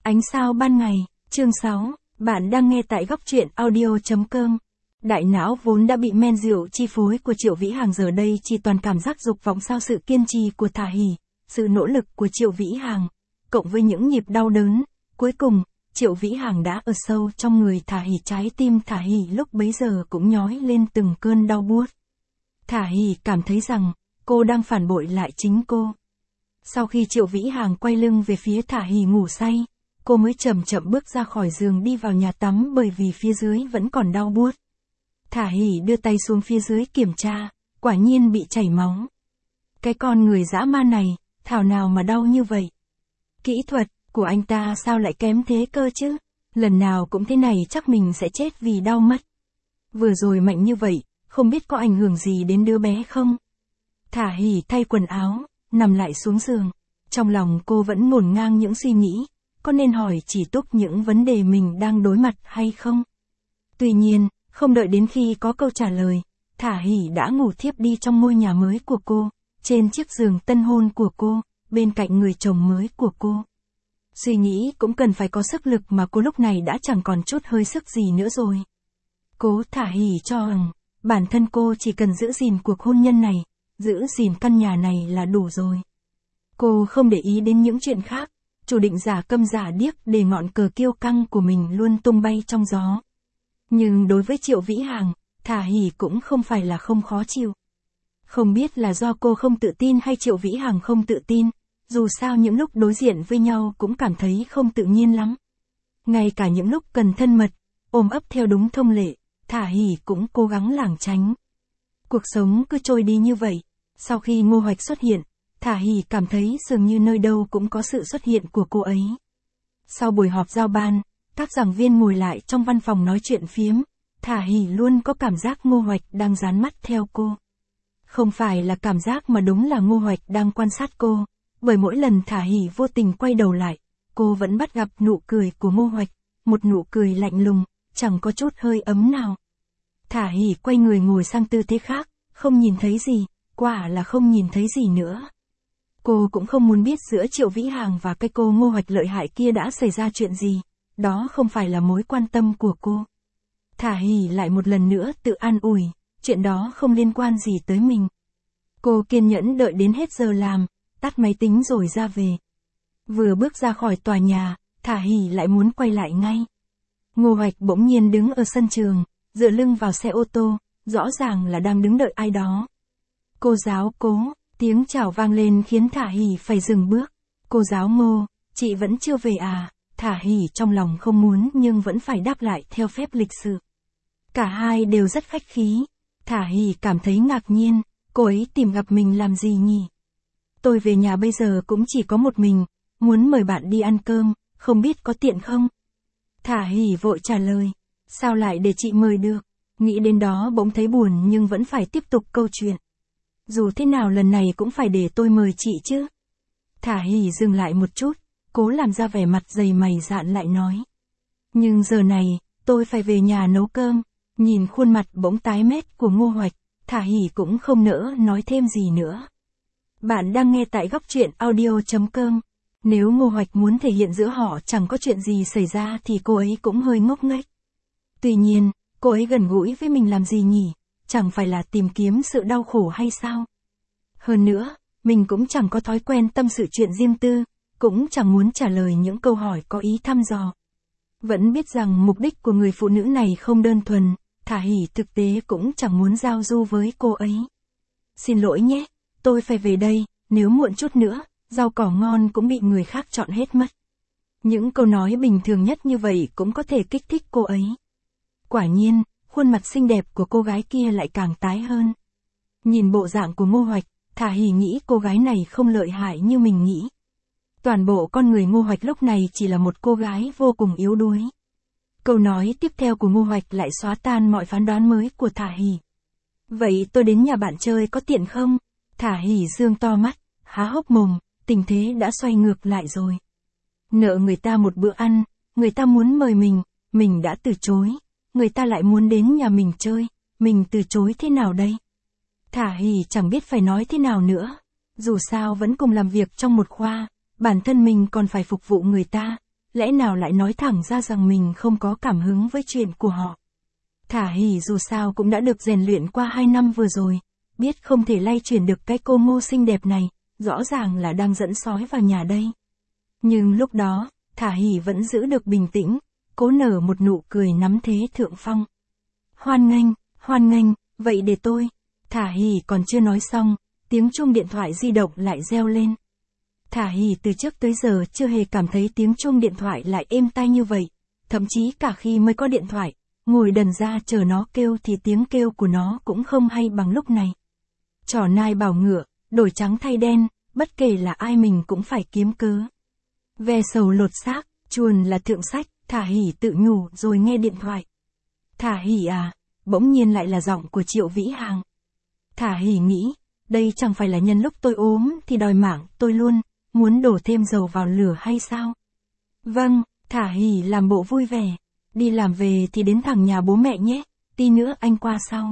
Ánh sao ban ngày, chương 6, bạn đang nghe tại góc truyện audio.com. Đại não vốn đã bị men rượu chi phối của Triệu Vĩ Hàng giờ đây chỉ toàn cảm giác dục vọng sau sự kiên trì của Thả Hỉ, sự nỗ lực của Triệu Vĩ Hàng, cộng với những nhịp đau đớn, cuối cùng, Triệu Vĩ Hàng đã ở sâu trong người Thả Hỉ, trái tim Thả Hỉ lúc bấy giờ cũng nhói lên từng cơn đau buốt. Thả Hỉ cảm thấy rằng, cô đang phản bội lại chính cô. Sau khi Triệu Vĩ Hàng quay lưng về phía Thả Hỉ ngủ say, cô mới chậm chậm bước ra khỏi giường đi vào nhà tắm bởi vì phía dưới vẫn còn đau buốt. Thả Hỉ đưa tay xuống phía dưới kiểm tra, quả nhiên bị chảy máu. Cái con người dã man này, thảo nào mà đau như vậy. Kỹ thuật của anh ta sao lại kém thế cơ chứ? Lần nào cũng thế này chắc mình sẽ chết vì đau mất. Vừa rồi mạnh như vậy, không biết có ảnh hưởng gì đến đứa bé không? Thả Hỉ thay quần áo, nằm lại xuống giường. Trong lòng cô vẫn ngổn ngang những suy nghĩ, có nên hỏi chỉ Túc những vấn đề mình đang đối mặt hay không? Tuy nhiên, không đợi đến khi có câu trả lời, Thả Hỉ đã ngủ thiếp đi trong ngôi nhà mới của cô, trên chiếc giường tân hôn của cô, bên cạnh người chồng mới của cô. Suy nghĩ cũng cần phải có sức lực mà cô lúc này đã chẳng còn chút hơi sức gì nữa rồi. Cố Thả Hỉ cho rằng, bản thân cô chỉ cần giữ gìn cuộc hôn nhân này, giữ gìn căn nhà này là đủ rồi. Cô không để ý đến những chuyện khác, chủ định giả câm giả điếc để ngọn cờ kiêu căng của mình luôn tung bay trong gió. Nhưng đối với Triệu Vĩ Hàng, Thả Hỉ cũng không phải là không khó chịu. Không biết là do cô không tự tin hay Triệu Vĩ Hàng không tự tin, dù sao những lúc đối diện với nhau cũng cảm thấy không tự nhiên lắm. Ngay cả những lúc cần thân mật, ôm ấp theo đúng thông lệ, Thả Hỉ cũng cố gắng lảng tránh. Cuộc sống cứ trôi đi như vậy, sau khi Ngô Hoạch xuất hiện, Thả Hỉ cảm thấy dường như nơi đâu cũng có sự xuất hiện của cô ấy. Sau buổi họp giao ban, các giảng viên ngồi lại trong văn phòng nói chuyện phiếm, Thả Hỉ luôn có cảm giác Ngô Hoạch đang dán mắt theo cô. Không phải là cảm giác mà đúng là Ngô Hoạch đang quan sát cô, bởi mỗi lần Thả Hỉ vô tình quay đầu lại, cô vẫn bắt gặp nụ cười của Ngô Hoạch, một nụ cười lạnh lùng, chẳng có chút hơi ấm nào. Thả Hỉ quay người ngồi sang tư thế khác, không nhìn thấy gì, quả là không nhìn thấy gì nữa. Cô cũng không muốn biết giữa Triệu Vĩ Hàng và cái cô Ngô Hoạch lợi hại kia đã xảy ra chuyện gì, đó không phải là mối quan tâm của cô. Thả Hỉ lại một lần nữa tự an ủi, chuyện đó không liên quan gì tới mình. Cô kiên nhẫn đợi đến hết giờ làm, tắt máy tính rồi ra về. Vừa bước ra khỏi tòa nhà, Thả Hỉ lại muốn quay lại ngay. Ngô Hoạch bỗng nhiên đứng ở sân trường, dựa lưng vào xe ô tô, rõ ràng là đang đứng đợi ai đó. Cô giáo Cố, tiếng chào vang lên khiến Thả Hỉ phải dừng bước. Cô giáo Ngô, chị vẫn chưa về à? Thả Hỉ trong lòng không muốn nhưng vẫn phải đáp lại theo phép lịch sự. Cả hai đều rất khách khí. Thả Hỉ cảm thấy ngạc nhiên, cô ấy tìm gặp mình làm gì nhỉ? Tôi về nhà bây giờ cũng chỉ có một mình, muốn mời bạn đi ăn cơm, không biết có tiện không? Thả Hỉ vội trả lời, sao lại để chị mời được? Nghĩ đến đó bỗng thấy buồn nhưng vẫn phải tiếp tục câu chuyện. Dù thế nào lần này cũng phải để tôi mời chị chứ. Thả Hỉ dừng lại một chút, cố làm ra vẻ mặt dày mày dạn lại nói. Nhưng giờ này, tôi phải về nhà nấu cơm. Nhìn khuôn mặt bỗng tái mét của Ngô Hoạch, Thả Hỉ cũng không nỡ nói thêm gì nữa. Bạn đang nghe tại góc truyện audio.com. Nếu Ngô Hoạch muốn thể hiện giữa họ chẳng có chuyện gì xảy ra thì cô ấy cũng hơi ngốc nghếch. Tuy nhiên, cô ấy gần gũi với mình làm gì nhỉ? Chẳng phải là tìm kiếm sự đau khổ hay sao? Hơn nữa, mình cũng chẳng có thói quen tâm sự chuyện riêng tư, cũng chẳng muốn trả lời những câu hỏi có ý thăm dò. Vẫn biết rằng mục đích của người phụ nữ này không đơn thuần, Thả Hỉ thực tế cũng chẳng muốn giao du với cô ấy. Xin lỗi nhé, tôi phải về đây, nếu muộn chút nữa, rau cỏ ngon cũng bị người khác chọn hết mất. Những câu nói bình thường nhất như vậy cũng có thể kích thích cô ấy. Quả nhiên, khuôn mặt xinh đẹp của cô gái kia lại càng tái hơn. Nhìn bộ dạng của Ngô Hoạch, Thả Hỉ nghĩ cô gái này không lợi hại như mình nghĩ. Toàn bộ con người Ngô Hoạch lúc này chỉ là một cô gái vô cùng yếu đuối. Câu nói tiếp theo của Ngô Hoạch lại xóa tan mọi phán đoán mới của Thả Hỉ. Vậy tôi đến nhà bạn chơi có tiện không? Thả Hỉ dương to mắt, há hốc mồm, tình thế đã xoay ngược lại rồi. Nợ người ta một bữa ăn, người ta muốn mời mình đã từ chối. Người ta lại muốn đến nhà mình chơi, mình từ chối thế nào đây? Thả Hỉ chẳng biết phải nói thế nào nữa. Dù sao vẫn cùng làm việc trong một khoa, bản thân mình còn phải phục vụ người ta. lẽ nào lại nói thẳng ra rằng mình không có cảm hứng với chuyện của họ. Thả Hỉ dù sao cũng đã được rèn luyện qua 2 năm vừa rồi, biết không thể lay chuyển được cái cô Ngô xinh đẹp này, rõ ràng là đang dẫn sói vào nhà đây. Nhưng lúc đó, Thả Hỉ vẫn giữ được bình tĩnh, cố nở một nụ cười nắm thế thượng phong. Hoan nghênh, vậy để tôi. Thả Hỉ còn chưa nói xong, tiếng chuông điện thoại di động lại reo lên. Thả Hỉ từ trước tới giờ chưa hề cảm thấy tiếng chuông điện thoại lại êm tai như vậy, thậm chí cả khi mới có điện thoại, ngồi đần ra chờ nó kêu thì tiếng kêu của nó cũng không hay bằng lúc này. Trò nai bảo ngựa, đổi trắng thay đen, bất kể là ai mình cũng phải kiếm cớ. Ve sầu lột xác, chuồn là thượng sách, Thả Hỉ tự nhủ rồi nghe điện thoại. Thả Hỉ à, bỗng nhiên lại là giọng của Triệu Vĩ Hàng. Thả Hỉ nghĩ, đây chẳng phải là nhân lúc tôi ốm thì đòi mạng tôi luôn, muốn đổ thêm dầu vào lửa hay sao? Vâng, Thả Hỉ làm bộ vui vẻ, đi làm về thì đến thẳng nhà bố mẹ nhé, tí nữa anh qua sau.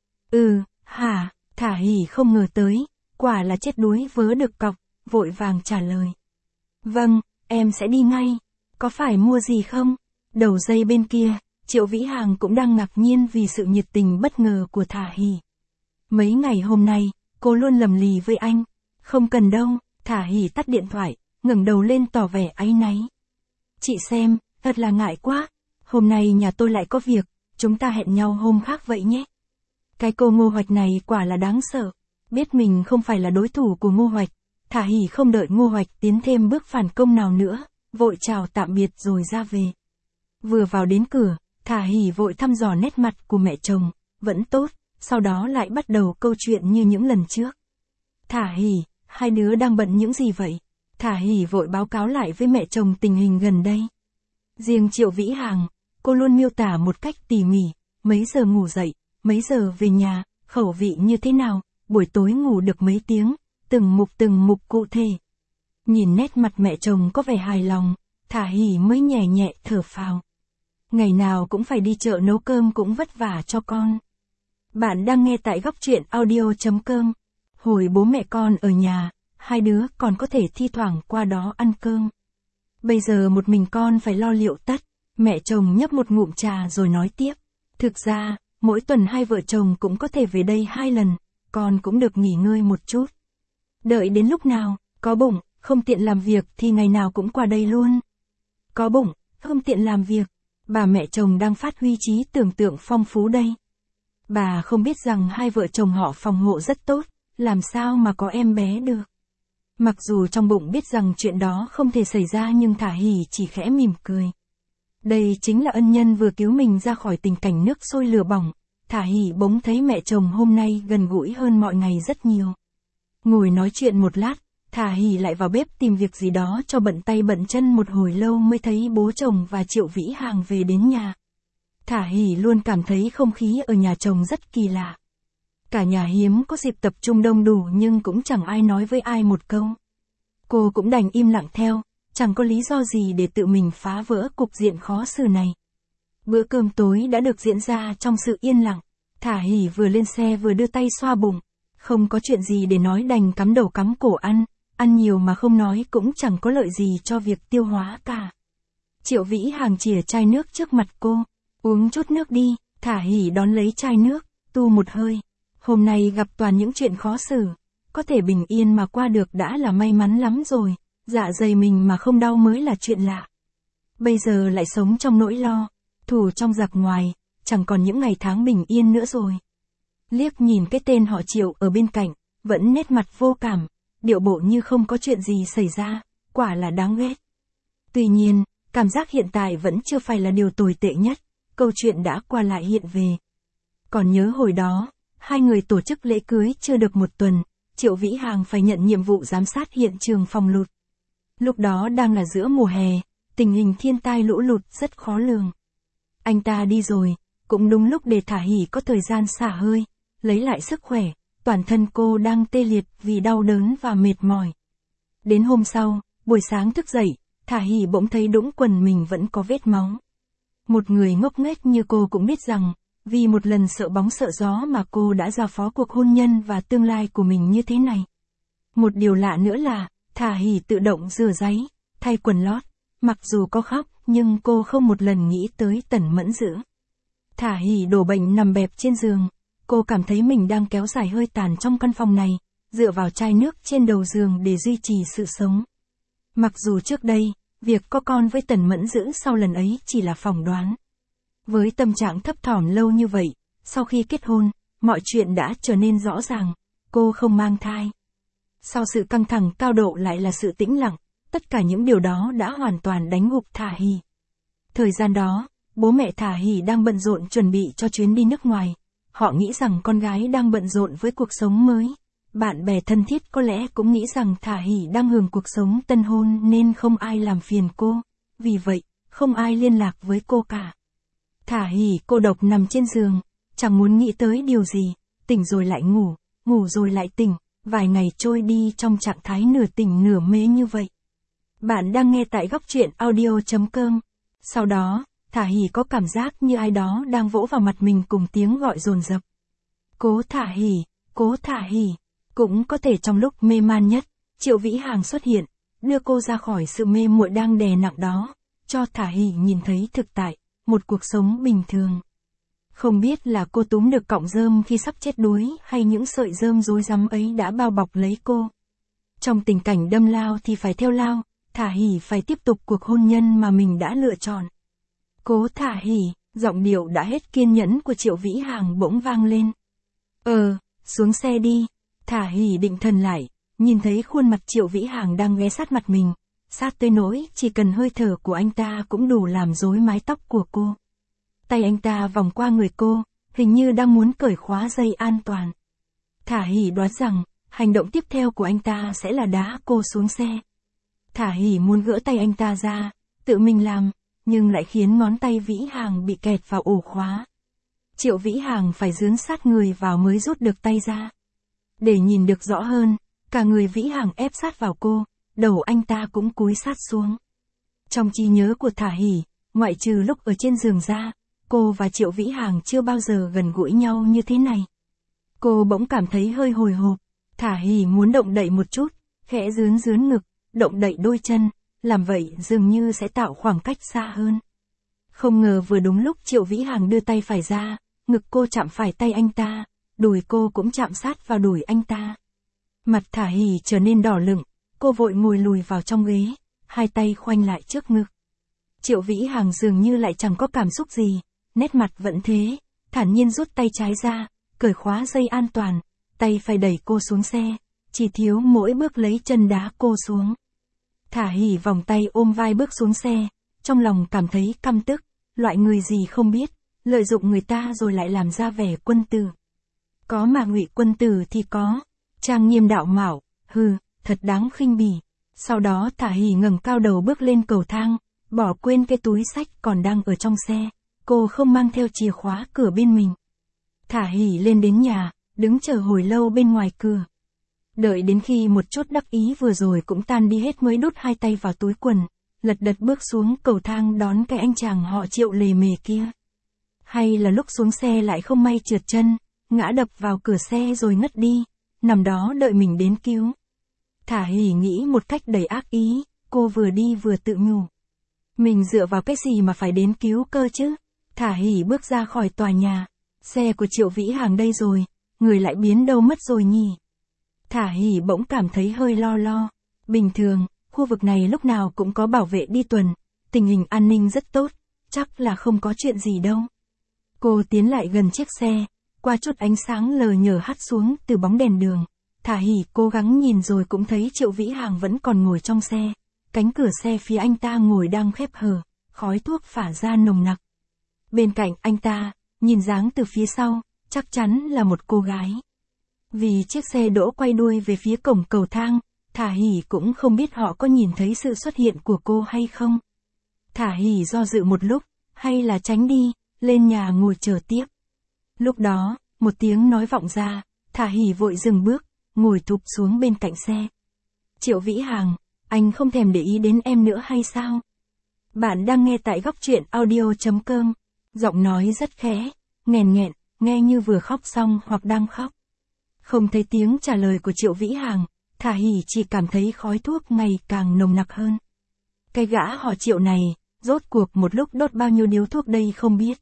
Hả, Thả Hỉ không ngờ tới, quả là chết đuối vớ được cọc, vội vàng trả lời. Vâng, em sẽ đi ngay, có phải mua gì không? Đầu dây bên kia, Triệu Vĩ Hàng cũng đang ngạc nhiên vì sự nhiệt tình bất ngờ của Thả Hỉ. Mấy ngày hôm nay, cô luôn lầm lì với anh. Không cần đâu, Thả Hỉ tắt điện thoại, ngẩng đầu lên tỏ vẻ áy náy. Chị xem, thật là ngại quá. Hôm nay nhà tôi lại có việc, chúng ta hẹn nhau hôm khác vậy nhé. Cái cô Ngô Hoạch này quả là đáng sợ. Biết mình không phải là đối thủ của Ngô Hoạch, Thả Hỉ không đợi Ngô Hoạch tiến thêm bước phản công nào nữa, vội chào tạm biệt rồi ra về. Vừa vào đến cửa, Thả Hỉ vội thăm dò nét mặt của mẹ chồng, vẫn tốt, sau đó lại bắt đầu câu chuyện như những lần trước. Thả Hỉ, hai đứa đang bận những gì vậy? Thả Hỉ vội báo cáo lại với mẹ chồng tình hình gần đây. Riêng Triệu Vĩ Hàng, cô luôn miêu tả một cách tỉ mỉ, mấy giờ ngủ dậy, mấy giờ về nhà, khẩu vị như thế nào, buổi tối ngủ được mấy tiếng, từng mục cụ thể. Nhìn nét mặt mẹ chồng có vẻ hài lòng, Thả Hỉ mới nhẹ nhẹ thở phào. Ngày nào cũng phải đi chợ nấu cơm cũng vất vả cho con. Bạn đang nghe tại góc truyện audio.com. Hồi bố mẹ con ở nhà, hai đứa còn có thể thi thoảng qua đó ăn cơm. Bây giờ một mình con phải lo liệu tất. Mẹ chồng nhấp một ngụm trà rồi nói tiếp. Thực ra, mỗi tuần hai vợ chồng cũng có thể về đây 2 lần, con cũng được nghỉ ngơi một chút. Đợi đến lúc nào, có bụng, không tiện làm việc thì ngày nào cũng qua đây luôn. Có bụng, không tiện làm việc, bà mẹ chồng đang phát huy trí tưởng tượng phong phú đây. Bà không biết rằng hai vợ chồng họ phòng hộ rất tốt, làm sao mà có em bé được. Mặc dù trong bụng biết rằng chuyện đó không thể xảy ra nhưng Thả Hỉ chỉ khẽ mỉm cười. Đây chính là ân nhân vừa cứu mình ra khỏi tình cảnh nước sôi lửa bỏng. Thả Hỉ bỗng thấy mẹ chồng hôm nay gần gũi hơn mọi ngày rất nhiều. Ngồi nói chuyện một lát, Thả Hỉ lại vào bếp tìm việc gì đó cho bận tay bận chân một hồi lâu mới thấy bố chồng và Triệu Vĩ Hàng về đến nhà. Thả Hỉ luôn cảm thấy không khí ở nhà chồng rất kỳ lạ. Cả nhà hiếm có dịp tập trung đông đủ nhưng cũng chẳng ai nói với ai một câu. Cô cũng đành im lặng theo, chẳng có lý do gì để tự mình phá vỡ cục diện khó xử này. Bữa cơm tối đã được diễn ra trong sự yên lặng. Thả Hỉ vừa lên xe vừa đưa tay xoa bụng. Không có chuyện gì để nói đành cắm đầu cắm cổ ăn nhiều mà không nói cũng chẳng có lợi gì cho việc tiêu hóa cả. Triệu Vĩ Hàng chìa chai nước trước mặt cô. Uống chút nước đi, Thả Hỉ đón lấy chai nước, tu một hơi. Hôm nay gặp toàn những chuyện khó xử, có thể bình yên mà qua được đã là may mắn lắm rồi, dạ dày mình mà không đau mới là chuyện lạ. Bây giờ lại sống trong nỗi lo, thù trong giặc ngoài, chẳng còn những ngày tháng bình yên nữa rồi. Liếc nhìn cái tên họ Triệu ở bên cạnh, vẫn nét mặt vô cảm, điệu bộ như không có chuyện gì xảy ra, quả là đáng ghét. Tuy nhiên, cảm giác hiện tại vẫn chưa phải là điều tồi tệ nhất, câu chuyện đã qua lại hiện về. Còn nhớ hồi đó, hai người tổ chức lễ cưới chưa được một tuần, Triệu Vĩ Hàng phải nhận nhiệm vụ giám sát hiện trường phòng lụt. Lúc đó đang là giữa mùa hè, tình hình thiên tai lũ lụt rất khó lường. Anh ta đi rồi, cũng đúng lúc để Thả Hỉ có thời gian xả hơi, lấy lại sức khỏe, toàn thân cô đang tê liệt vì đau đớn và mệt mỏi. Đến hôm sau, buổi sáng thức dậy, Thả Hỉ bỗng thấy đũng quần mình vẫn có vết máu. Một người ngốc nghếch như cô cũng biết rằng, vì một lần sợ bóng sợ gió mà cô đã giao phó cuộc hôn nhân và tương lai của mình như thế này. Một điều lạ nữa là, Thả Hỉ tự động rửa ráy, thay quần lót, Mặc dù có khóc, nhưng cô không một lần nghĩ tới Tần Mẫn Dữ. Thả Hỉ đổ bệnh nằm bẹp trên giường. Cô cảm thấy mình đang kéo dài hơi tàn trong căn phòng này, dựa vào chai nước trên đầu giường để duy trì sự sống. Mặc dù trước đây, việc có con với Tần Mẫn Dữ sau lần ấy chỉ là phỏng đoán. Với tâm trạng thấp thỏm lâu như vậy, sau khi kết hôn, mọi chuyện đã trở nên rõ ràng, cô không mang thai. Sau sự căng thẳng cao độ lại là sự tĩnh lặng, tất cả những điều đó đã hoàn toàn đánh gục Thả Hỉ. Thời gian đó, bố mẹ Thả Hỉ đang bận rộn chuẩn bị cho chuyến đi nước ngoài. Họ nghĩ rằng con gái đang bận rộn với cuộc sống mới. Bạn bè thân thiết có lẽ cũng nghĩ rằng Thả Hỉ đang hưởng cuộc sống tân hôn nên không ai làm phiền cô. Vì vậy, không ai liên lạc với cô cả. Thả Hỉ cô độc nằm trên giường, chẳng muốn nghĩ tới điều gì, tỉnh rồi lại ngủ, ngủ rồi lại tỉnh, vài ngày trôi đi trong trạng thái nửa tỉnh nửa mê như vậy. Bạn đang nghe tại góc truyện audio.com. Sau đó, Thả Hỉ có cảm giác như ai đó đang vỗ vào mặt mình cùng tiếng gọi dồn dập. Cố Thả Hỉ, cố Thả Hỉ. Cũng có thể trong lúc mê man nhất, Triệu Vĩ Hàng xuất hiện, đưa cô ra khỏi sự mê muội đang đè nặng đó, cho Thả Hỉ nhìn thấy thực tại, một cuộc sống bình thường. Không biết là cô túm được cọng rơm khi sắp chết đuối hay những sợi rơm rối rắm ấy đã bao bọc lấy cô. Trong tình cảnh đâm lao thì phải theo lao, Thả Hỉ phải tiếp tục cuộc hôn nhân mà mình đã lựa chọn. Cố Thả Hỉ, giọng điệu đã hết kiên nhẫn của Triệu Vĩ Hàng bỗng vang lên. Xuống xe đi. Thả Hỉ định thần lại, nhìn thấy khuôn mặt Triệu Vĩ Hàng đang ghé sát mặt mình, sát tới nỗi chỉ cần hơi thở của anh ta cũng đủ làm rối mái tóc của cô. Tay anh ta vòng qua người cô, hình như đang muốn cởi khóa dây an toàn. Thả Hỉ đoán rằng, hành động tiếp theo của anh ta sẽ là đá cô xuống xe. Thả Hỉ muốn gỡ tay anh ta ra, tự mình làm, nhưng lại khiến ngón tay Vĩ Hàng bị kẹt vào ổ khóa. Triệu Vĩ Hàng phải dướn sát người vào mới rút được tay ra. Để nhìn được rõ hơn, cả người Vĩ Hàng ép sát vào cô, đầu anh ta cũng cúi sát xuống. Trong trí nhớ của Thả Hỉ, ngoại trừ lúc ở trên giường ra, cô và Triệu Vĩ Hàng chưa bao giờ gần gũi nhau như thế này. Cô bỗng cảm thấy hơi hồi hộp, Thả Hỉ muốn động đậy một chút, khẽ dướn ngực, động đậy đôi chân, làm vậy dường như sẽ tạo khoảng cách xa hơn. Không ngờ vừa đúng lúc Triệu Vĩ Hàng đưa tay phải ra, ngực cô chạm phải tay anh ta, đùi cô cũng chạm sát vào đùi anh ta. Mặt Thả Hỉ trở nên đỏ lựng, cô vội ngồi lùi vào trong ghế, hai tay khoanh lại trước ngực. Triệu Vĩ Hàng dường như lại chẳng có cảm xúc gì, nét mặt vẫn thế, thản nhiên rút tay trái ra, cởi khóa dây an toàn, tay phải đẩy cô xuống xe, chỉ thiếu mỗi bước lấy chân đá cô xuống. Thả Hỉ vòng tay ôm vai bước xuống xe, trong lòng cảm thấy căm tức, loại người gì không biết, lợi dụng người ta rồi lại làm ra vẻ quân tử. Có mà ngụy quân tử thì có, trang nghiêm đạo mạo, thật đáng khinh bỉ. Sau đó Thả Hỉ ngẩng cao đầu bước lên cầu thang, bỏ quên cái túi xách còn đang ở trong xe, cô không mang theo chìa khóa cửa bên mình. Thả Hỉ lên đến nhà, đứng chờ hồi lâu bên ngoài cửa. Đợi đến khi một chút đắc ý vừa rồi cũng tan đi hết mới đút hai tay vào túi quần, lật đật bước xuống cầu thang đón cái anh chàng họ Triệu lề mề kia. Hay là lúc xuống xe lại không may trượt chân, ngã đập vào cửa xe rồi ngất đi, nằm đó đợi mình đến cứu. Thả Hỉ nghĩ một cách đầy ác ý, cô vừa đi vừa tự nhủ. Mình dựa vào cái gì mà phải đến cứu cơ chứ? Thả Hỉ bước ra khỏi tòa nhà, xe của Triệu Vĩ Hàng đây rồi, người lại biến đâu mất rồi nhỉ? Thả Hỉ bỗng cảm thấy hơi lo. Bình thường, khu vực này lúc nào cũng có bảo vệ đi tuần, tình hình an ninh rất tốt, chắc là không có chuyện gì đâu. Cô tiến lại gần chiếc xe, qua chút ánh sáng lờ nhờ hắt xuống từ bóng đèn đường. Thả Hỉ cố gắng nhìn rồi cũng thấy Triệu Vĩ Hàng vẫn còn ngồi trong xe. Cánh cửa xe phía anh ta ngồi đang khép hờ, khói thuốc phả ra nồng nặc. Bên cạnh anh ta, nhìn dáng từ phía sau, chắc chắn là một cô gái. Vì chiếc xe đỗ quay đuôi về phía cổng cầu thang, Thả Hỉ cũng không biết họ có nhìn thấy sự xuất hiện của cô hay không. Thả Hỉ do dự một lúc, hay là tránh đi, lên nhà ngồi chờ tiếp. Lúc đó, một tiếng nói vọng ra, Thả Hỉ vội dừng bước, ngồi thụp xuống bên cạnh xe. Triệu Vĩ Hàng, anh không thèm để ý đến em nữa hay sao? Bạn đang nghe tại góc truyện audio.com. Giọng nói rất khẽ, nghẹn, nghe như vừa khóc xong hoặc đang khóc. Không thấy tiếng trả lời của Triệu Vĩ Hàng, Thả Hỉ chỉ cảm thấy khói thuốc ngày càng nồng nặc hơn. Cái gã họ Triệu này, rốt cuộc một lúc đốt bao nhiêu điếu thuốc đây không biết.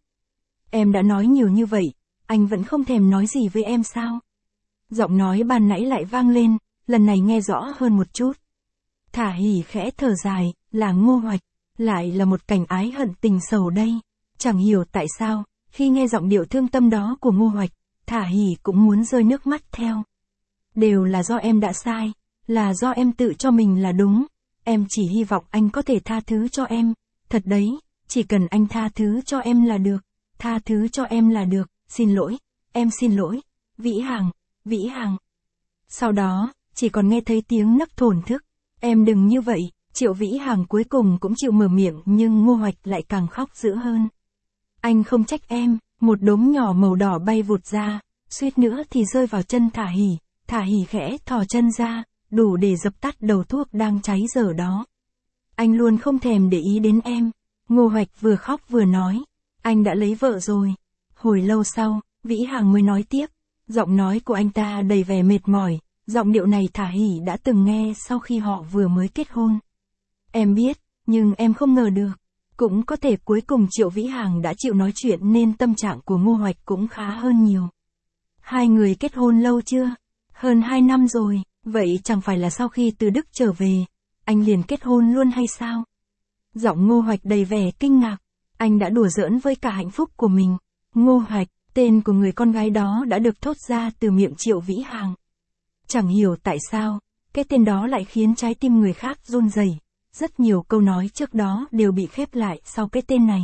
Em đã nói nhiều như vậy, anh vẫn không thèm nói gì với em sao? Giọng nói ban nãy lại vang lên, lần này nghe rõ hơn một chút. Thả Hỉ khẽ thở dài, là Ngô Hoạch, lại là một cảnh ái hận tình sầu đây. Chẳng hiểu tại sao, khi nghe giọng điệu thương tâm đó của Ngô Hoạch, Thả Hỉ cũng muốn rơi nước mắt theo. Đều là do em đã sai, là do em tự cho mình là đúng. Em chỉ hy vọng anh có thể tha thứ cho em. Thật đấy, chỉ cần anh tha thứ cho em là được. Tha thứ cho em là được, xin lỗi, em xin lỗi. Vĩ Hằng, Vĩ Hằng. Sau đó, chỉ còn nghe thấy tiếng nấc thổn thức. Em đừng như vậy. Triệu Vĩ Hằng cuối cùng cũng chịu mở miệng, nhưng Ngô Hoạch lại càng khóc dữ hơn. Anh không trách em. Một đốm nhỏ màu đỏ bay vụt ra, suýt nữa thì rơi vào chân Thả Hỉ. Thả Hỉ khẽ thò chân ra, đủ để dập tắt đầu thuốc đang cháy dở đó. Anh luôn không thèm để ý đến em. Ngô Hoạch vừa khóc vừa nói. Anh đã lấy vợ rồi. Hồi lâu sau, Vĩ Hằng mới nói tiếp. Giọng nói của anh ta đầy vẻ mệt mỏi. Giọng điệu này Thả Hỉ đã từng nghe sau khi họ vừa mới kết hôn. Em biết, nhưng em không ngờ được. Cũng có thể cuối cùng Triệu Vĩ Hằng đã chịu nói chuyện nên tâm trạng của Ngô Hoạch cũng khá hơn nhiều. Hai người kết hôn lâu chưa? Hơn 2 năm rồi, vậy chẳng phải là sau khi từ Đức trở về, anh liền kết hôn luôn hay sao? Giọng Ngô Hoạch đầy vẻ kinh ngạc, anh đã đùa giỡn với cả hạnh phúc của mình. Ngô Hoạch, tên của người con gái đó đã được thốt ra từ miệng Triệu Vĩ Hằng. Chẳng hiểu tại sao, cái tên đó lại khiến trái tim người khác run rẩy. Rất nhiều câu nói trước đó đều bị khép lại sau cái tên này.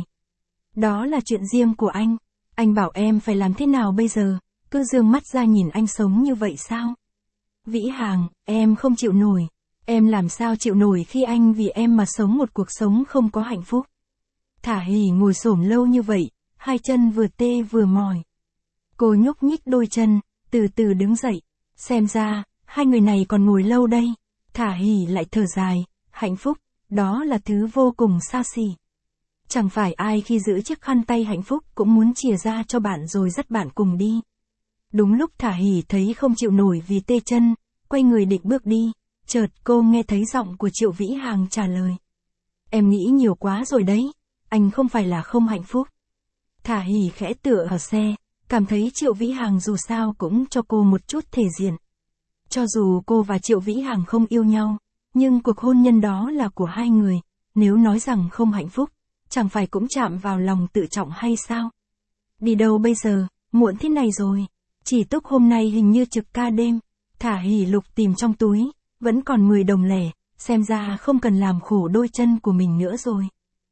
Đó là chuyện riêng của anh bảo em phải làm thế nào bây giờ, cứ dương mắt ra nhìn anh sống như vậy sao? Vĩ Hằng, em không chịu nổi, em làm sao chịu nổi khi anh vì em mà sống một cuộc sống không có hạnh phúc. Thả Hỉ ngồi xổm lâu như vậy, hai chân vừa tê vừa mỏi. Cô nhúc nhích đôi chân, từ từ đứng dậy, xem ra, hai người này còn ngồi lâu đây. Thả Hỉ lại thở dài, hạnh phúc, đó là thứ vô cùng xa xỉ. Chẳng phải ai khi giữ chiếc khăn tay hạnh phúc cũng muốn chìa ra cho bạn rồi dắt bạn cùng đi. Đúng lúc Thả Hỉ thấy không chịu nổi vì tê chân, quay người định bước đi, chợt cô nghe thấy giọng của Triệu Vĩ Hằng trả lời. Em nghĩ nhiều quá rồi đấy, anh không phải là không hạnh phúc. Thả Hỉ khẽ tựa ở xe, cảm thấy Triệu Vĩ Hằng dù sao cũng cho cô một chút thể diện. Cho dù cô và Triệu Vĩ Hằng không yêu nhau, nhưng cuộc hôn nhân đó là của hai người, nếu nói rằng không hạnh phúc, chẳng phải cũng chạm vào lòng tự trọng hay sao? Đi đâu bây giờ, muộn thế này rồi. Chỉ Túc hôm nay hình như trực ca đêm. Thả Hỉ lục tìm trong túi, vẫn còn 10 đồng lẻ, xem ra không cần làm khổ đôi chân của mình nữa rồi.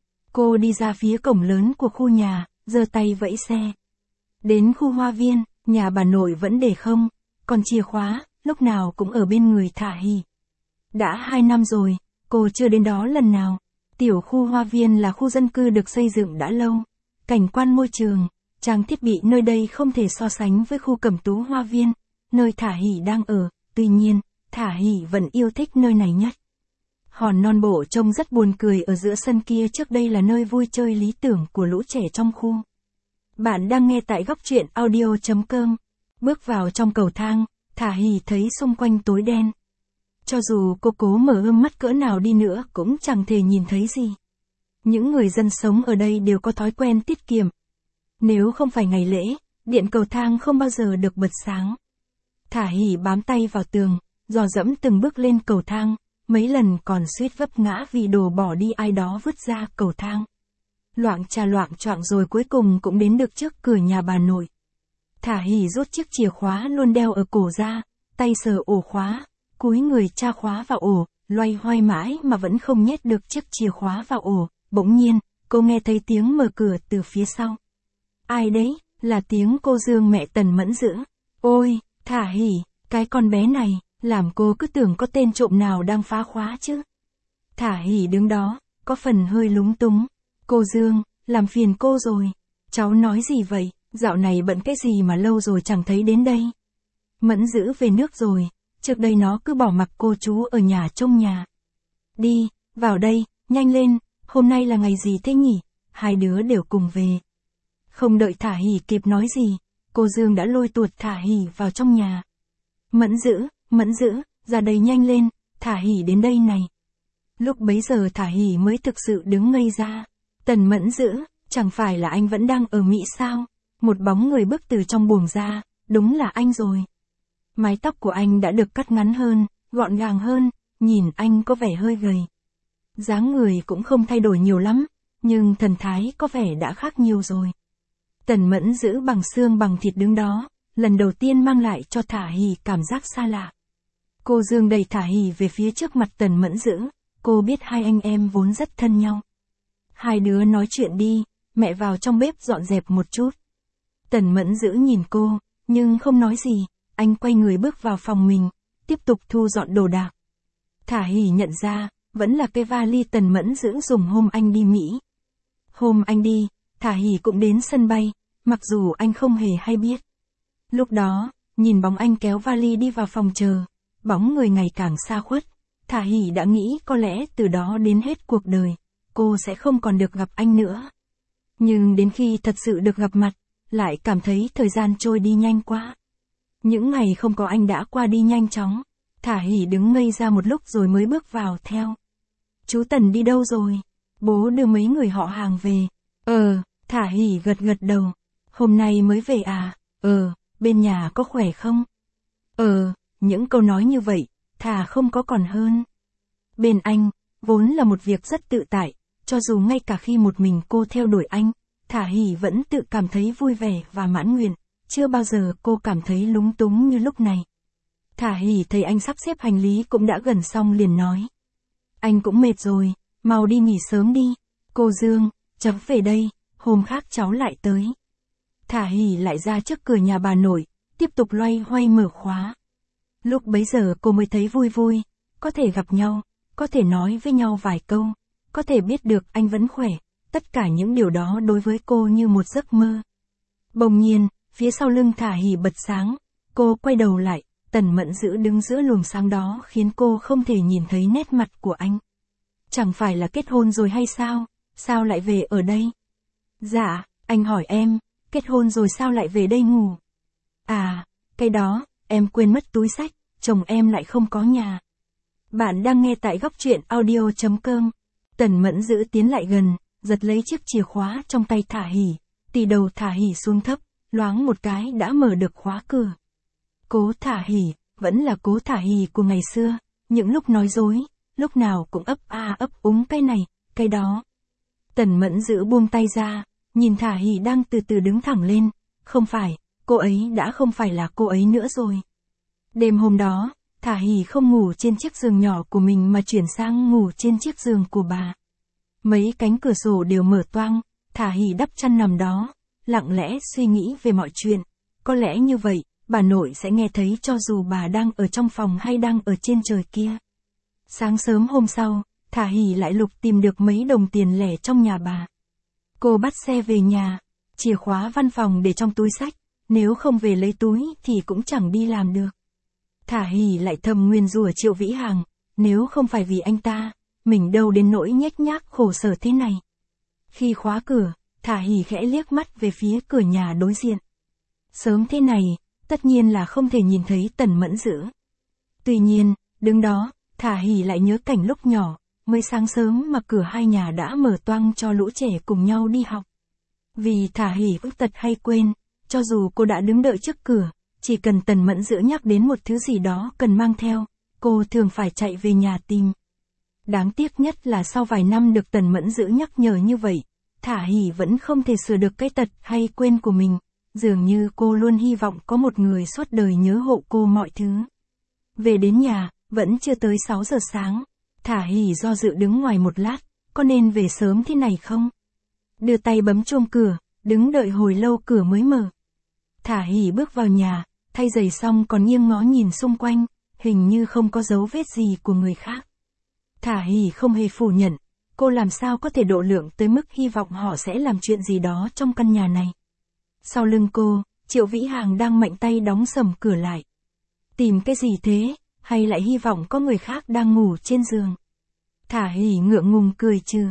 Cô đi ra phía cổng lớn của khu nhà, giơ tay vẫy xe. Đến khu hoa viên, nhà bà nội vẫn để không, còn chìa khóa, lúc nào cũng ở bên người Thả Hỉ. Đã 2 năm rồi, cô chưa đến đó lần nào. Tiểu khu hoa viên là khu dân cư được xây dựng đã lâu. Cảnh quan môi trường, trang thiết bị nơi đây không thể so sánh với khu Cẩm Tú hoa viên, nơi Thả Hỉ đang ở. Tuy nhiên, Thả Hỉ vẫn yêu thích nơi này nhất. Hòn non bộ trông rất buồn cười ở giữa sân kia, trước đây là nơi vui chơi lý tưởng của lũ trẻ trong khu. Bạn đang nghe tại góc truyện audio.com. Bước vào trong cầu thang, Thả Hỉ thấy xung quanh tối đen. Cho dù cô cố mở ươm mắt cỡ nào đi nữa cũng chẳng thể nhìn thấy gì. Những người dân sống ở đây đều có thói quen tiết kiệm. Nếu không phải ngày lễ, điện cầu thang không bao giờ được bật sáng. Thả Hỉ bám tay vào tường, dò dẫm từng bước lên cầu thang, mấy lần còn suýt vấp ngã vì đồ bỏ đi ai đó vứt ra cầu thang. Loạng choạng rồi cuối cùng cũng đến được trước cửa nhà bà nội. Thả Hỉ rút chiếc chìa khóa luôn đeo ở cổ ra, tay sờ ổ khóa, cúi người tra khóa vào ổ, loay hoay mãi mà vẫn không nhét được chiếc chìa khóa vào ổ. Bỗng nhiên, cô nghe thấy tiếng mở cửa từ phía sau. Ai đấy? Là tiếng cô Dương mẹ Tần Mẫn Dữ. Ôi, Thả Hỉ, cái con bé này, làm cô cứ tưởng có tên trộm nào đang phá khóa chứ. Thả Hỉ đứng đó, có phần hơi lúng túng. Cô Dương, làm phiền cô rồi. Cháu nói gì vậy, dạo này bận cái gì mà lâu rồi chẳng thấy đến đây. Mẫn Dữ về nước rồi, trước đây nó cứ bỏ mặc cô chú ở nhà trông nhà. Đi, vào đây, nhanh lên, hôm nay là ngày gì thế nhỉ, hai đứa đều cùng về. Không đợi Thả Hỉ kịp nói gì, cô Dương đã lôi tuột Thả Hỉ vào trong nhà. Mẫn Dữ, ra đây nhanh lên, Thả Hỉ đến đây này. Lúc bấy giờ Thả Hỉ mới thực sự đứng ngây ra. Tần Mẫn Dữ, chẳng phải là anh vẫn đang ở Mỹ sao? Một bóng người bước từ trong buồng ra, đúng là anh rồi. Mái tóc của anh đã được cắt ngắn hơn, gọn gàng hơn, nhìn anh có vẻ hơi gầy. Dáng người cũng không thay đổi nhiều lắm, nhưng thần thái có vẻ đã khác nhiều rồi. Tần Mẫn Dữ bằng xương bằng thịt đứng đó, lần đầu tiên mang lại cho Thả Hỉ cảm giác xa lạ. Cô giương đẩy Thả Hỉ về phía trước mặt Tần Mẫn Dữ, cô biết hai anh em vốn rất thân nhau. Hai đứa nói chuyện đi, mẹ vào trong bếp dọn dẹp một chút. Tần Mẫn Dữ nhìn cô, nhưng không nói gì, anh quay người bước vào phòng mình, tiếp tục thu dọn đồ đạc. Thả Hỉ nhận ra, vẫn là cái vali Tần Mẫn Dữ dùng hôm anh đi Mỹ. Hôm anh đi, Thả Hỉ cũng đến sân bay, mặc dù anh không hề hay biết. Lúc đó, nhìn bóng anh kéo vali đi vào phòng chờ, bóng người ngày càng xa khuất, Thả Hỉ đã nghĩ có lẽ từ đó đến hết cuộc đời, cô sẽ không còn được gặp anh nữa. Nhưng đến khi thật sự được gặp mặt, lại cảm thấy thời gian trôi đi nhanh quá. Những ngày không có anh đã qua đi nhanh chóng, Thả Hỉ đứng ngây ra một lúc rồi mới bước vào theo. Chú Tần đi đâu rồi? Bố đưa mấy người họ hàng về. Thả Hỉ gật gật đầu. Hôm nay mới về à? Bên nhà có khỏe không? Những câu nói như vậy, thà không có còn hơn. Bên anh, vốn là một việc rất tự tại, cho dù ngay cả khi một mình cô theo đuổi anh, Thả Hỉ vẫn tự cảm thấy vui vẻ và mãn nguyện, chưa bao giờ cô cảm thấy lúng túng như lúc này. Thả Hỉ thấy anh sắp xếp hành lý cũng đã gần xong liền nói. Anh cũng mệt rồi, mau đi nghỉ sớm đi. Cô Dương, cháu về đây, hôm khác cháu lại tới. Thả Hỉ lại ra trước cửa nhà bà nội, tiếp tục loay hoay mở khóa. Lúc bấy giờ cô mới thấy vui vui, có thể gặp nhau, có thể nói với nhau vài câu, có thể biết được anh vẫn khỏe, tất cả những điều đó đối với cô như một giấc mơ. Bỗng nhiên, phía sau lưng Thả Hỉ bật sáng, cô quay đầu lại, Tần Mẫn Dữ đứng giữa luồng sáng đó khiến cô không thể nhìn thấy nét mặt của anh. Chẳng phải là kết hôn rồi hay sao? Sao lại về ở đây? Dạ, anh hỏi em, kết hôn rồi sao lại về đây ngủ? À, cái đó, em quên mất túi xách, chồng em lại không có nhà. Bạn đang nghe tại góc truyện audio.com. Tần Mẫn Dữ tiến lại gần, giật lấy chiếc chìa khóa trong tay Thả Hỉ, tì đầu Thả Hỉ xuống thấp, loáng một cái đã mở được khóa cửa. Cố Thả Hỉ, vẫn là Cố Thả Hỉ của ngày xưa, những lúc nói dối, lúc nào cũng ấp a ấp úng cái này, cái đó. Tần Mẫn Dữ buông tay ra, nhìn Thả Hỉ đang từ từ đứng thẳng lên, không phải, cô ấy đã không phải là cô ấy nữa rồi. Đêm hôm đó, Thả Hỉ không ngủ trên chiếc giường nhỏ của mình mà chuyển sang ngủ trên chiếc giường của bà. Mấy cánh cửa sổ đều mở toang, Thả Hỉ đắp chăn nằm đó, lặng lẽ suy nghĩ về mọi chuyện. Có lẽ như vậy, bà nội sẽ nghe thấy cho dù bà đang ở trong phòng hay đang ở trên trời kia. Sáng sớm hôm sau, Thả Hỉ lại lục tìm được mấy đồng tiền lẻ trong nhà bà. Cô bắt xe về nhà, chìa khóa văn phòng để trong túi xách, nếu không về lấy túi thì cũng chẳng đi làm được. Thả Hỉ lại thầm nguyền rủa Triệu Vĩ Hằng, nếu không phải vì anh ta, mình đâu đến nỗi nhếch nhác khổ sở thế này. Khi khóa cửa, Thả Hỉ khẽ liếc mắt về phía cửa nhà đối diện. Sớm thế này, tất nhiên là không thể nhìn thấy Tần Mẫn Dữ. Tuy nhiên, đứng đó, Thả Hỉ lại nhớ cảnh lúc nhỏ, mới sáng sớm mà cửa hai nhà đã mở toang cho lũ trẻ cùng nhau đi học. Vì Thả Hỉ ước tật hay quên, cho dù cô đã đứng đợi trước cửa, chỉ cần Tần Mẫn Dữ nhắc đến một thứ gì đó cần mang theo, cô thường phải chạy về nhà tìm. Đáng tiếc nhất là sau vài năm được Tần Mẫn Dữ nhắc nhở như vậy, Thả Hỉ vẫn không thể sửa được cái tật hay quên của mình, dường như cô luôn hy vọng có một người suốt đời nhớ hộ cô mọi thứ. Về đến nhà, vẫn chưa tới 6 giờ sáng, Thả Hỉ do dự đứng ngoài một lát, có nên về sớm thế này không? Đưa tay bấm chuông cửa, đứng đợi hồi lâu cửa mới mở. Thả Hỉ bước vào nhà, thay giày xong còn nghiêng ngó nhìn xung quanh, hình như không có dấu vết gì của người khác. Thả Hỉ không hề phủ nhận, cô làm sao có thể độ lượng tới mức hy vọng họ sẽ làm chuyện gì đó trong căn nhà này. Sau lưng cô, Triệu Vĩ Hằng đang mạnh tay đóng sầm cửa lại. Tìm cái gì thế, hay lại hy vọng có người khác đang ngủ trên giường? Thả Hỉ ngượng ngùng cười trừ.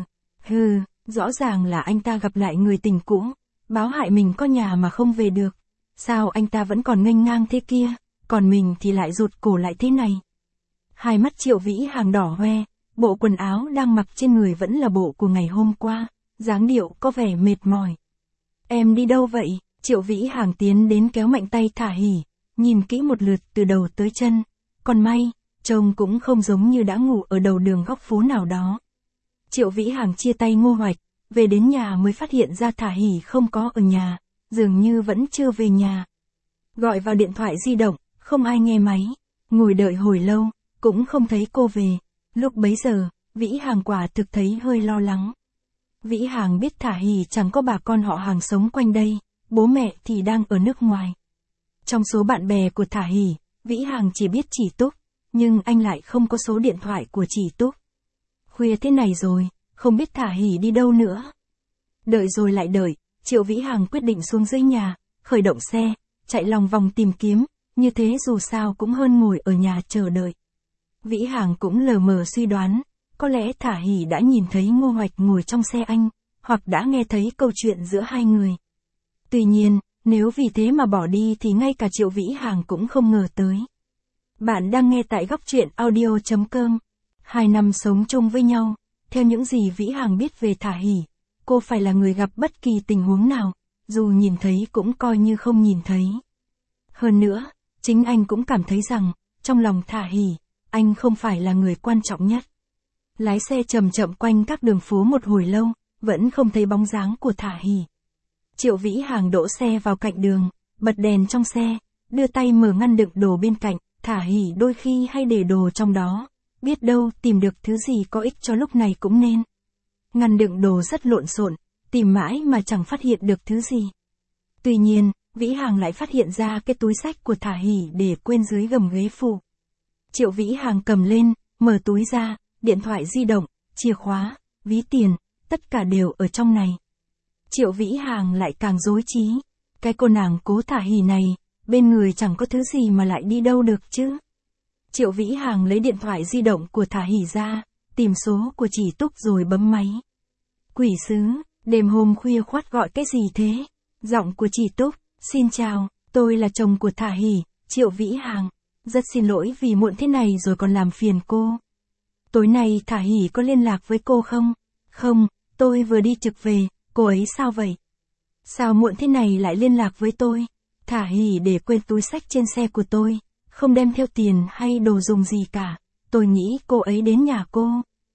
Rõ ràng là anh ta gặp lại người tình cũ, báo hại mình có nhà mà không về được. Sao anh ta vẫn còn nghênh ngang thế kia, còn mình thì lại rụt cổ lại thế này? Hai mắt Triệu Vĩ Hằng đỏ hoe, bộ quần áo đang mặc trên người vẫn là bộ của ngày hôm qua, dáng điệu có vẻ mệt mỏi. Em đi đâu vậy? Triệu Vĩ Hàng tiến đến kéo mạnh tay Thả Hỉ, nhìn kỹ một lượt từ đầu tới chân. Còn may, trông cũng không giống như đã ngủ ở đầu đường góc phố nào đó. Triệu Vĩ Hàng chia tay Ngô Hoạch, về đến nhà mới phát hiện ra Thả Hỉ không có ở nhà, dường như vẫn chưa về nhà. Gọi vào điện thoại di động, không ai nghe máy, ngồi đợi hồi lâu, cũng không thấy cô về. Lúc bấy giờ, Vĩ Hàng quả thực thấy hơi lo lắng. Vĩ Hàng biết Thả Hỉ chẳng có bà con họ Hàng sống quanh đây, bố mẹ thì đang ở nước ngoài. Trong số bạn bè của Thả Hỉ, Vĩ Hàng chỉ biết chị Túc, nhưng anh lại không có số điện thoại của chị Túc. Khuya thế này rồi, không biết Thả Hỉ đi đâu nữa. Đợi rồi lại đợi, Triệu Vĩ Hàng quyết định xuống dưới nhà, khởi động xe, chạy lòng vòng tìm kiếm, như thế dù sao cũng hơn ngồi ở nhà chờ đợi. Vĩ Hàng cũng lờ mờ suy đoán, có lẽ Thả Hỉ đã nhìn thấy Ngô Hoạch ngồi trong xe anh, hoặc đã nghe thấy câu chuyện giữa hai người. Tuy nhiên, nếu vì thế mà bỏ đi thì ngay cả Triệu Vĩ Hàng cũng không ngờ tới. Bạn đang nghe tại góc truyện audio.com. 2 năm sống chung với nhau, theo những gì Vĩ Hàng biết về Thả Hỉ, cô phải là người gặp bất kỳ tình huống nào, dù nhìn thấy cũng coi như không nhìn thấy. Hơn nữa, chính anh cũng cảm thấy rằng, trong lòng Thả Hỉ, anh không phải là người quan trọng nhất. Lái xe chậm chậm quanh các đường phố một hồi lâu, vẫn không thấy bóng dáng của Thả Hỉ. Triệu Vĩ Hàng đỗ xe vào cạnh đường, bật đèn trong xe, đưa tay mở ngăn đựng đồ bên cạnh. Thả Hỉ đôi khi hay để đồ trong đó, biết đâu tìm được thứ gì có ích cho lúc này cũng nên. Ngăn đựng đồ rất lộn xộn, tìm mãi mà chẳng phát hiện được thứ gì. Tuy nhiên, Vĩ Hàng lại phát hiện ra cái túi xách của Thả Hỉ để quên dưới gầm ghế phụ. Triệu Vĩ Hàng cầm lên, mở túi ra, điện thoại di động, chìa khóa, ví tiền, tất cả đều ở trong này. Triệu Vĩ Hàng lại càng rối trí. Cái cô nàng Cố Thả Hỉ này, bên người chẳng có thứ gì mà lại đi đâu được chứ. Triệu Vĩ Hàng lấy điện thoại di động của Thả Hỉ ra, tìm số của chị Túc rồi bấm máy. Quỷ sứ, đêm hôm khuya khoắt gọi cái gì thế? Giọng của chị Túc, xin chào, tôi là chồng của Thả Hỉ, Triệu Vĩ Hàng. Rất xin lỗi vì muộn thế này rồi còn làm phiền cô. Tối nay Thả Hỉ có liên lạc với cô không? Không, tôi vừa đi trực về, cô ấy sao vậy? Sao muộn thế này lại liên lạc với tôi? Thả Hỉ để quên túi xách trên xe của tôi, không đem theo tiền hay đồ dùng gì cả. Tôi nghĩ cô ấy đến nhà cô.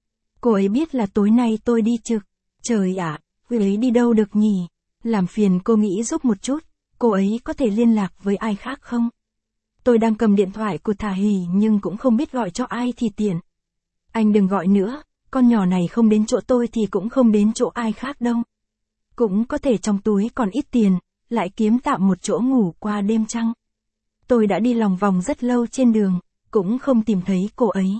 Cô ấy biết là tối nay tôi đi trực. Trời ạ, cô ấy đi đâu được nhỉ? Làm phiền cô nghĩ giúp một chút, cô ấy có thể liên lạc với ai khác không? Tôi đang cầm điện thoại của Thả Hỉ nhưng cũng không biết gọi cho ai thì tiện. Anh đừng gọi nữa, con nhỏ này không đến chỗ tôi thì cũng không đến chỗ ai khác đâu. Cũng có thể trong túi còn ít tiền, lại kiếm tạm một chỗ ngủ qua đêm chăng? Tôi đã đi lòng vòng rất lâu trên đường, cũng không tìm thấy cô ấy.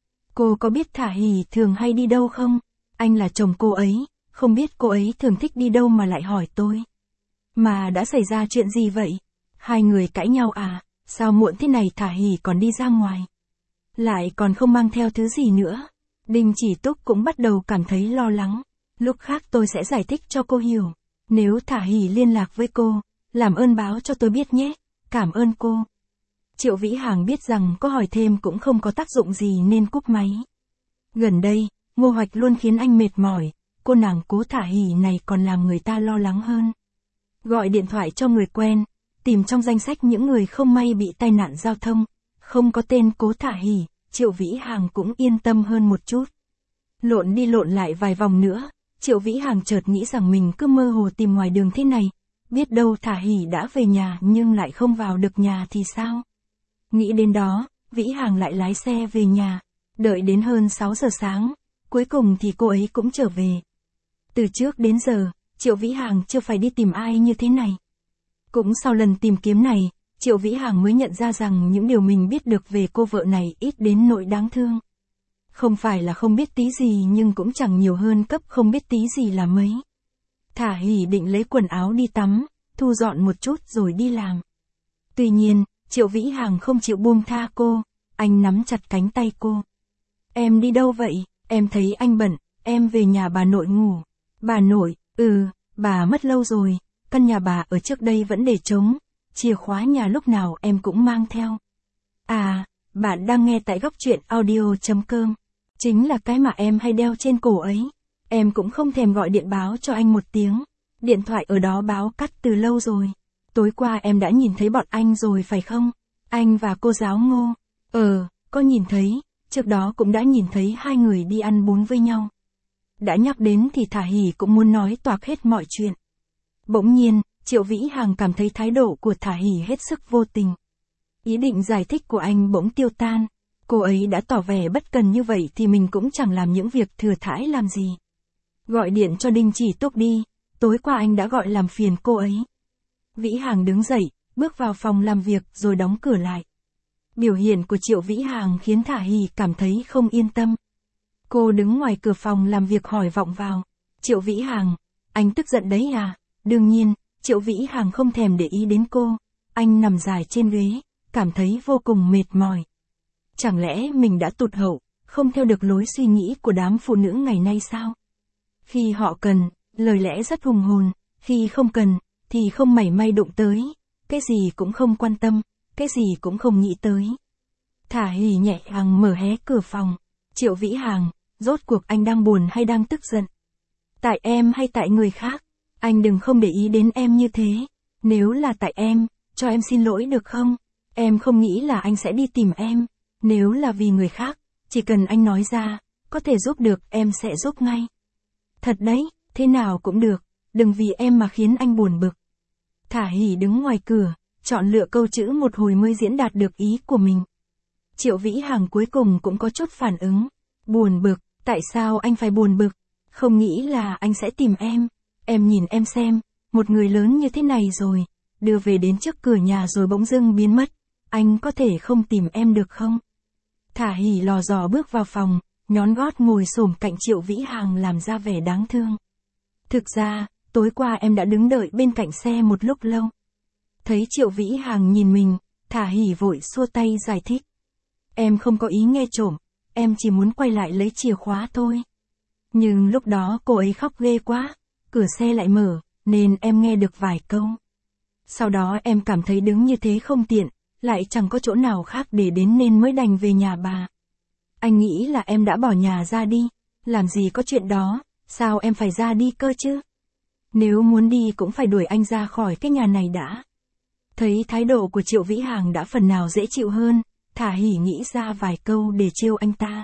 Cô có biết Thả Hỉ thường hay đi đâu không? Anh là chồng cô ấy, không biết cô ấy thường thích đi đâu mà lại hỏi tôi. Mà đã xảy ra chuyện gì vậy? Hai người cãi nhau à? Sao muộn thế này Thả Hỉ còn đi ra ngoài? Lại còn không mang theo thứ gì nữa? Đinh Chỉ Túc cũng bắt đầu cảm thấy lo lắng. Lúc khác tôi sẽ giải thích cho cô hiểu. Nếu Thả Hỉ liên lạc với cô, làm ơn báo cho tôi biết nhé. Cảm ơn cô. Triệu Vĩ Hàng biết rằng có hỏi thêm cũng không có tác dụng gì nên cúp máy. Gần đây, Ngô Hoạch luôn khiến anh mệt mỏi, cô nàng Cố Thả Hỉ này còn làm người ta lo lắng hơn. Gọi điện thoại cho người quen, tìm trong danh sách những người không may bị tai nạn giao thông, không có tên Cố Thả Hỉ, Triệu Vĩ Hàng cũng yên tâm hơn một chút. Lộn đi lộn lại vài vòng nữa, Triệu Vĩ Hàng chợt nghĩ rằng mình cứ mơ hồ tìm ngoài đường thế này, biết đâu Thả Hỉ đã về nhà nhưng lại không vào được nhà thì sao? Nghĩ đến đó, Vĩ Hàng lại lái xe về nhà, đợi đến hơn 6 giờ sáng, cuối cùng thì cô ấy cũng trở về. Từ trước đến giờ, Triệu Vĩ Hàng chưa phải đi tìm ai như thế này. Cũng sau lần tìm kiếm này, Triệu Vĩ Hàng mới nhận ra rằng những điều mình biết được về cô vợ này ít đến nỗi đáng thương. Không phải là không biết tí gì nhưng cũng chẳng nhiều hơn cấp không biết tí gì là mấy. Thả Hỉ định lấy quần áo đi tắm, thu dọn một chút rồi đi làm. Tuy nhiên, Triệu Vĩ Hàng không chịu buông tha cô, anh nắm chặt cánh tay cô. Em đi đâu vậy? Em thấy anh bận, em về nhà bà nội ngủ. Bà nội, bà mất lâu rồi, căn nhà bà ở trước đây vẫn để trống, chìa khóa nhà lúc nào em cũng mang theo. À, bạn đang nghe tại góc truyện audio.com. Chính là cái mà em hay đeo trên cổ ấy. Em cũng không thèm gọi điện báo cho anh một tiếng. Điện thoại ở đó báo cắt từ lâu rồi. Tối qua em đã nhìn thấy bọn anh rồi phải không? Anh và cô giáo Ngô. Có nhìn thấy, trước đó cũng đã nhìn thấy hai người đi ăn bún với nhau. Đã nhắc đến thì Thả Hỉ cũng muốn nói toạc hết mọi chuyện. Bỗng nhiên, Triệu Vĩ Hằng cảm thấy thái độ của Thả Hỉ hết sức vô tình. Ý định giải thích của anh bỗng tiêu tan. Cô ấy đã tỏ vẻ bất cần như vậy thì mình cũng chẳng làm những việc thừa thãi làm gì. Gọi điện cho Đinh Chỉ Túc đi, tối qua anh đã gọi làm phiền cô ấy. Vĩ Hằng đứng dậy, bước vào phòng làm việc rồi đóng cửa lại. Biểu hiện của Triệu Vĩ Hằng khiến Thả Hỉ cảm thấy không yên tâm. Cô đứng ngoài cửa phòng làm việc hỏi vọng vào. Triệu Vĩ Hằng, anh tức giận đấy à? Đương nhiên, Triệu Vĩ Hằng không thèm để ý đến cô. Anh nằm dài trên ghế, cảm thấy vô cùng mệt mỏi. Chẳng lẽ mình đã tụt hậu, không theo được lối suy nghĩ của đám phụ nữ ngày nay sao? Khi họ cần, lời lẽ rất hùng hồn, khi không cần, thì không mảy may đụng tới, cái gì cũng không quan tâm, cái gì cũng không nghĩ tới. Thả Hỉ nhẹ nhàng mở hé cửa phòng. Triệu Vĩ Hằng, rốt cuộc anh đang buồn hay đang tức giận? Tại em hay tại người khác? Anh đừng không để ý đến em như thế. Nếu là tại em, cho em xin lỗi được không? Em không nghĩ là anh sẽ đi tìm em. Nếu là vì người khác, chỉ cần anh nói ra, có thể giúp được em sẽ giúp ngay. Thật đấy, thế nào cũng được, đừng vì em mà khiến anh buồn bực. Thả Hỉ đứng ngoài cửa, chọn lựa câu chữ một hồi mới diễn đạt được ý của mình. Triệu Vĩ Hằng cuối cùng cũng có chút phản ứng. Buồn bực, tại sao anh phải buồn bực? Không nghĩ là anh sẽ tìm em nhìn em xem, một người lớn như thế này rồi, đưa về đến trước cửa nhà rồi bỗng dưng biến mất, anh có thể không tìm em được không? Thả Hỉ lò dò bước vào phòng, nhón gót ngồi xổm cạnh Triệu Vĩ Hằng làm ra vẻ đáng thương. Thực ra, tối qua em đã đứng đợi bên cạnh xe một lúc lâu. Thấy Triệu Vĩ Hằng nhìn mình, Thả Hỉ vội xua tay giải thích. Em không có ý nghe trộm, em chỉ muốn quay lại lấy chìa khóa thôi. Nhưng lúc đó cô ấy khóc ghê quá, cửa xe lại mở, nên em nghe được vài câu. Sau đó em cảm thấy đứng như thế không tiện, lại chẳng có chỗ nào khác để đến nên mới đành về nhà bà. Anh nghĩ là em đã bỏ nhà ra đi, làm gì có chuyện đó, sao em phải ra đi cơ chứ? Nếu muốn đi cũng phải đuổi anh ra khỏi cái nhà này đã. Thấy thái độ của Triệu Vĩ Hằng đã phần nào dễ chịu hơn, Thả Hỉ nghĩ ra vài câu để trêu anh ta.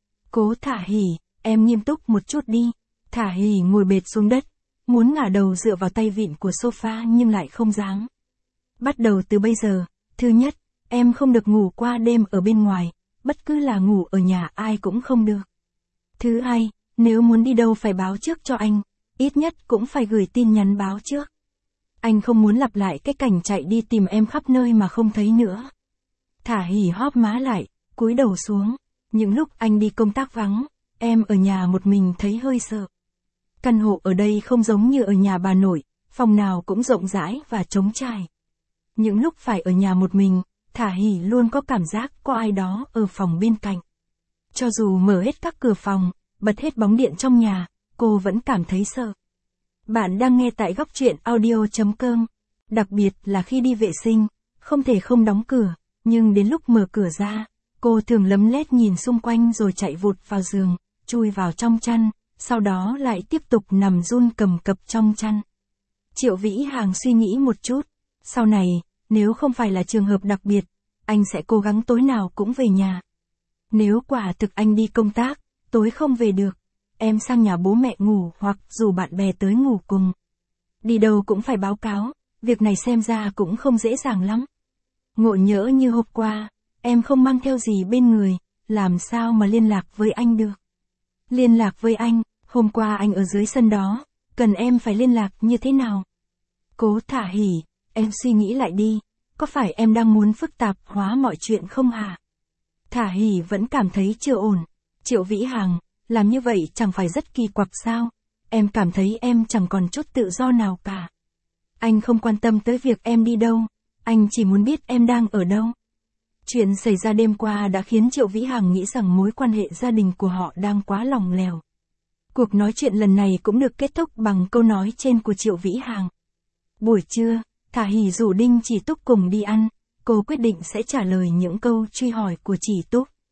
Cố Thả Hỉ, em nghiêm túc một chút đi. Thả Hỉ ngồi bệt xuống đất, muốn ngả đầu dựa vào tay vịn của sofa nhưng lại không dám. Bắt đầu từ bây giờ, thứ nhất, em không được ngủ qua đêm ở bên ngoài, bất cứ là ngủ ở nhà ai cũng không được. Thứ hai, nếu muốn đi đâu phải báo trước cho anh, ít nhất cũng phải gửi tin nhắn báo trước. Anh không muốn lặp lại cái cảnh chạy đi tìm em khắp nơi mà không thấy nữa. Thả Hỉ hóp má lại, cúi đầu xuống. Những lúc anh đi công tác vắng, em ở nhà một mình thấy hơi sợ. Căn hộ ở đây không giống như ở nhà bà nội, phòng nào cũng rộng rãi và trống trải. Những lúc phải ở nhà một mình, Thả Hỉ luôn có cảm giác có ai đó ở phòng bên cạnh. Cho dù mở hết các cửa phòng, bật hết bóng điện trong nhà, cô vẫn cảm thấy sợ. Bạn đang nghe tại góc truyện audio.com. Đặc biệt là khi đi vệ sinh, không thể không đóng cửa, nhưng đến lúc mở cửa ra, cô thường lấm lét nhìn xung quanh rồi chạy vụt vào giường, chui vào trong chăn, sau đó lại tiếp tục nằm run cầm cập trong chăn. Triệu Vĩ Hằng suy nghĩ một chút, sau này, nếu không phải là trường hợp đặc biệt, anh sẽ cố gắng tối nào cũng về nhà. Nếu quả thực anh đi công tác, tối không về được, em sang nhà bố mẹ ngủ hoặc rủ bạn bè tới ngủ cùng. Đi đâu cũng phải báo cáo, việc này xem ra cũng không dễ dàng lắm. Ngộ nhỡ như hôm qua, em không mang theo gì bên người, làm sao mà liên lạc với anh được? Liên lạc với anh, hôm qua anh ở dưới sân đó, cần em phải liên lạc như thế nào? Cố Thả Hỉ, em suy nghĩ lại đi, có phải em đang muốn phức tạp hóa mọi chuyện không hả? Thả Hỉ vẫn cảm thấy chưa ổn. Triệu Vĩ Hằng, làm như vậy chẳng phải rất kỳ quặc sao? Em cảm thấy em chẳng còn chút tự do nào cả. Anh không quan tâm tới việc em đi đâu, anh chỉ muốn biết em đang ở đâu. Chuyện xảy ra đêm qua đã khiến Triệu Vĩ Hằng nghĩ rằng mối quan hệ gia đình của họ đang quá lỏng lẻo. Cuộc nói chuyện lần này cũng được kết thúc bằng câu nói trên của Triệu Vĩ Hằng. Buổi trưa, Thả Hỉ rủ Đinh Chỉ Túc cùng đi ăn, cô quyết định sẽ trả lời những câu truy hỏi của Chỉ Túc.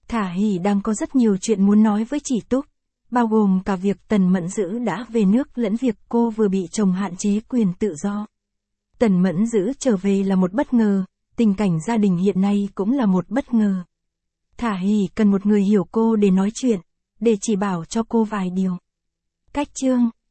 Thả Hỉ đang có rất nhiều chuyện muốn nói với chị Túc, bao gồm cả việc Tần Mẫn Dữ đã về nước lẫn việc cô vừa bị chồng hạn chế quyền tự do. Tần Mẫn Dữ trở về là một bất ngờ, tình cảnh gia đình hiện nay cũng là một bất ngờ. Thả Hỉ cần một người hiểu cô để nói chuyện, để chỉ bảo cho cô vài điều. Cách chương